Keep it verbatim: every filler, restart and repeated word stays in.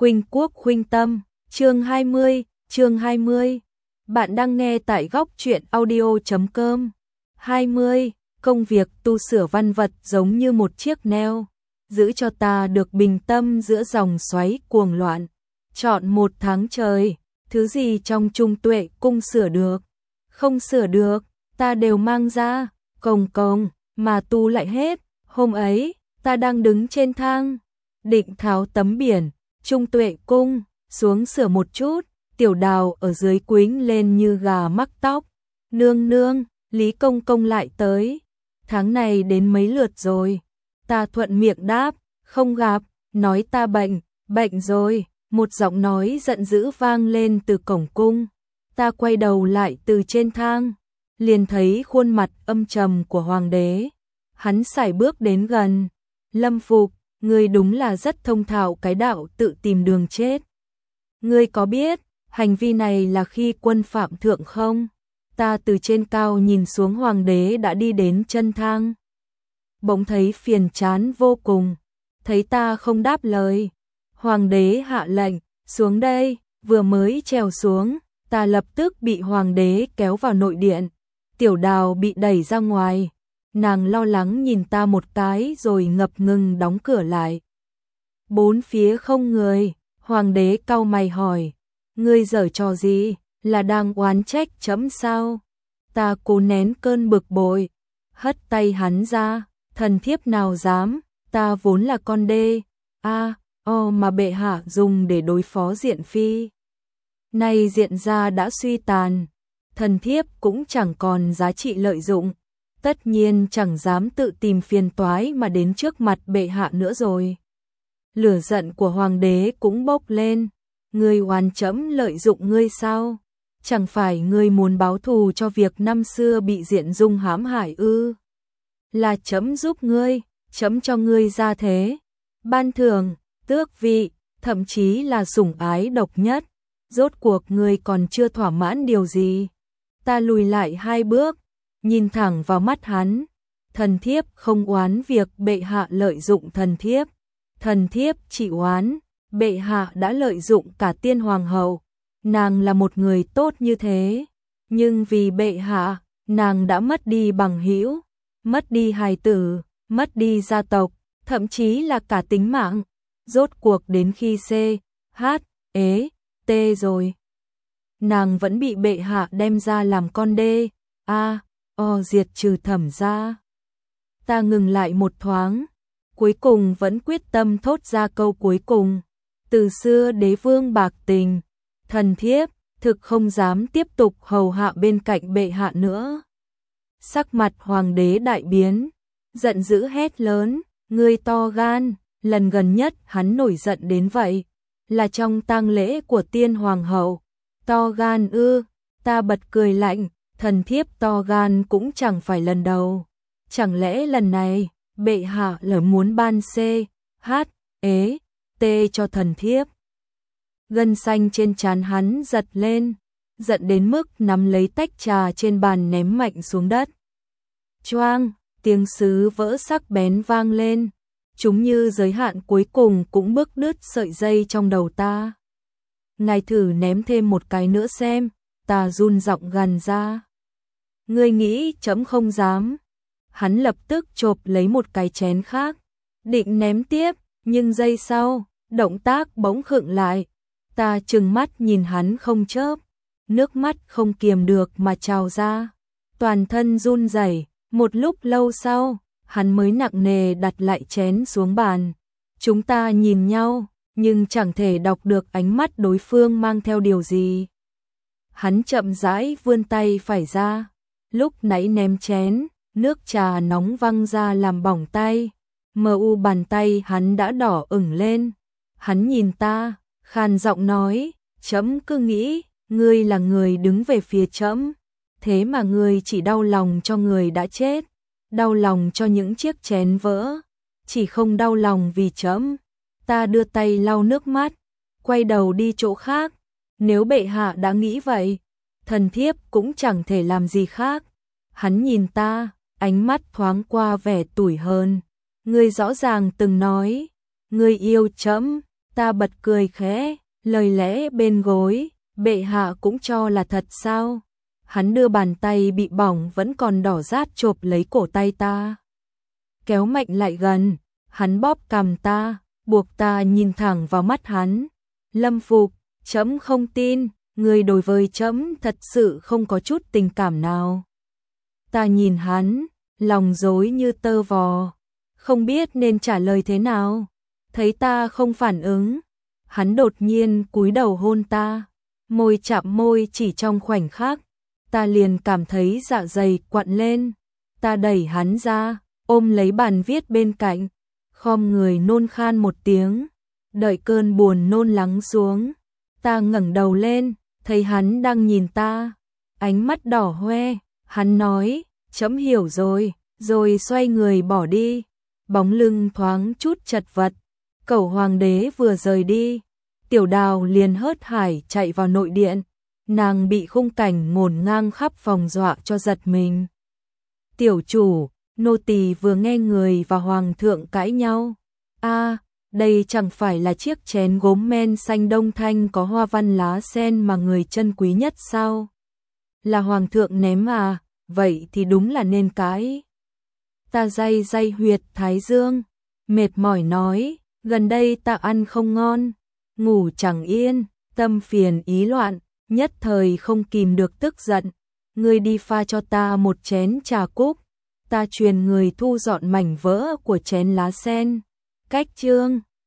Khuynh Quốc khuynh tâm, chương hai mươi, chương hai mươi. Bạn đang nghe tại góc truyện audio chấm com. hai mươi. Công việc tu sửa văn vật giống như một chiếc neo, giữ cho ta được bình tâm giữa dòng xoáy cuồng loạn. Chọn một tháng trời, thứ gì trong Trung Tuệ cung sửa được, không sửa được, ta đều mang ra, cồng cồng, mà tu lại hết. Hôm ấy, ta đang đứng trên thang, định tháo tấm biển Trung Tuệ cung xuống sửa một chút, Tiểu Đào ở dưới quýnh lên như gà mắc tóc. Nương nương, Lý Công Công lại tới. Tháng này đến mấy lượt rồi? Ta thuận miệng đáp, không gặp, nói ta bệnh, bệnh rồi. Một giọng nói giận dữ vang lên từ cổng cung. Ta quay đầu lại từ trên thang, liền thấy khuôn mặt âm trầm của hoàng đế. Hắn sải bước đến gần. Lâm Phục, ngươi đúng là rất thông thạo cái đạo tự tìm đường chết. Ngươi có biết, hành vi này là khi quân phạm thượng không? Ta từ trên cao nhìn xuống, hoàng đế đã đi đến chân thang. Bỗng thấy phiền chán vô cùng, thấy ta không đáp lời. Hoàng đế hạ lệnh, xuống đây, vừa mới trèo xuống, ta lập tức bị hoàng đế kéo vào nội điện. Tiểu Đào bị đẩy ra ngoài. Nàng lo lắng nhìn ta một cái rồi ngập ngừng đóng cửa lại. Bốn phía không người, hoàng đế cau mày hỏi, ngươi giở trò gì, là đang oán trách chấm sao? Ta cố nén cơn bực bội, hất tay hắn ra, thần thiếp nào dám, ta vốn là con đê, a, o mà bệ hạ dùng để đối phó Diện Phi. Nay Diện gia đã suy tàn, thần thiếp cũng chẳng còn giá trị lợi dụng. Tất nhiên chẳng dám tự tìm phiền toái mà đến trước mặt bệ hạ nữa rồi. Lửa giận của hoàng đế cũng bốc lên. Ngươi oán chấm lợi dụng ngươi sao? Chẳng phải ngươi muốn báo thù cho việc năm xưa bị Diện Dung hãm hại ư? Là chấm giúp ngươi, chấm cho ngươi ra thế, ban thưởng, tước vị, thậm chí là sủng ái độc nhất. Rốt cuộc ngươi còn chưa thỏa mãn điều gì? Ta lùi lại hai bước, nhìn thẳng vào mắt hắn. Thần thiếp không oán việc bệ hạ lợi dụng thần thiếp. Thần thiếp chỉ oán bệ hạ đã lợi dụng cả tiên hoàng hậu. Nàng là một người tốt như thế, nhưng vì bệ hạ, nàng đã mất đi bằng hữu, mất đi hài tử, mất đi gia tộc, thậm chí là cả tính mạng. Rốt cuộc đến khi C, H, ế, T rồi, nàng vẫn bị bệ hạ đem ra làm con đê, a, o diệt trừ Thẩm gia. Ta ngừng lại một thoáng, cuối cùng vẫn quyết tâm thốt ra câu cuối cùng. Từ xưa đế vương bạc tình, thần thiếp thực không dám tiếp tục hầu hạ bên cạnh bệ hạ nữa. Sắc mặt hoàng đế đại biến, giận dữ hét lớn, ngươi to gan. Lần gần nhất hắn nổi giận đến vậy là trong tang lễ của tiên hoàng hậu. To gan ư? Ta bật cười lạnh, thần thiếp to gan cũng chẳng phải lần đầu. Chẳng lẽ lần này bệ hạ lỡ muốn ban C, H, ế, T cho thần thiếp? Gân xanh trên trán hắn giật lên, giận đến mức nắm lấy tách trà trên bàn ném mạnh xuống đất. Choang, tiếng sứ vỡ sắc bén vang lên, chúng như giới hạn cuối cùng cũng bứt đứt sợi dây trong đầu ta. Ngài thử ném thêm một cái nữa xem, ta run giọng gằn ra. Ngươi nghĩ chấm không dám? Hắn lập tức chộp lấy một cái chén khác, định ném tiếp, nhưng giây sau, động tác bỗng khựng lại. Ta trừng mắt nhìn hắn không chớp, nước mắt không kiềm được mà trào ra, toàn thân run rẩy. Một lúc lâu sau, hắn mới nặng nề đặt lại chén xuống bàn. Chúng ta nhìn nhau, nhưng chẳng thể đọc được ánh mắt đối phương mang theo điều gì. Hắn chậm rãi vươn tay phải ra, lúc nãy ném chén, nước trà nóng văng ra làm bỏng tay. Mờ u bàn tay hắn đã đỏ ửng lên. Hắn nhìn ta, khàn giọng nói, chấm cứ nghĩ, ngươi là người đứng về phía chấm. Thế mà ngươi chỉ đau lòng cho người đã chết, đau lòng cho những chiếc chén vỡ, chỉ không đau lòng vì chấm. Ta đưa tay lau nước mắt, quay đầu đi chỗ khác. Nếu bệ hạ đã nghĩ vậy, thần thiếp cũng chẳng thể làm gì khác. Hắn nhìn ta, ánh mắt thoáng qua vẻ tủi hờn. Ngươi rõ ràng từng nói, ngươi yêu chấm, Ta bật cười khẽ, lời lẽ bên gối, bệ hạ cũng cho là thật sao? Hắn đưa bàn tay bị bỏng vẫn còn đỏ rát chộp lấy cổ tay ta. Kéo mạnh lại gần, hắn bóp cằm ta, buộc ta nhìn thẳng vào mắt hắn. Lâm Phục, trẫm không tin, người đối với trẫm thật sự không có chút tình cảm nào. Ta nhìn hắn, lòng rối như tơ vò, không biết nên trả lời thế nào. Thấy ta không phản ứng, hắn đột nhiên cúi đầu hôn ta, môi chạm môi chỉ trong khoảnh khắc, ta liền cảm thấy dạ dày quặn lên. Ta đẩy hắn ra, ôm lấy bàn viết bên cạnh, khom người nôn khan một tiếng, đợi cơn buồn nôn lắng xuống. Ta ngẩng đầu lên, thấy hắn đang nhìn ta, ánh mắt đỏ hoe. Hắn nói, trẫm hiểu rồi, rồi xoay người bỏ đi, bóng lưng thoáng chút chật vật. Cẩu hoàng đế vừa rời đi, Tiểu Đào liền hớt hải chạy vào nội điện, nàng bị khung cảnh ngổn ngang khắp phòng dọa cho giật mình. Tiểu chủ, nô tỳ vừa nghe người và hoàng thượng cãi nhau. A, đây chẳng phải là chiếc chén gốm men xanh đông thanh có hoa văn lá sen mà người trân quý nhất sao? Là hoàng thượng ném à, vậy thì đúng là nên cãi. Ta day day huyệt thái dương, mệt mỏi nói, gần đây ta ăn không ngon, ngủ chẳng yên, tâm phiền ý loạn, nhất thời không kìm được tức giận. Ngươi đi pha cho ta một chén trà cúc. Ta truyền người thu dọn mảnh vỡ của chén lá sen. Cách chương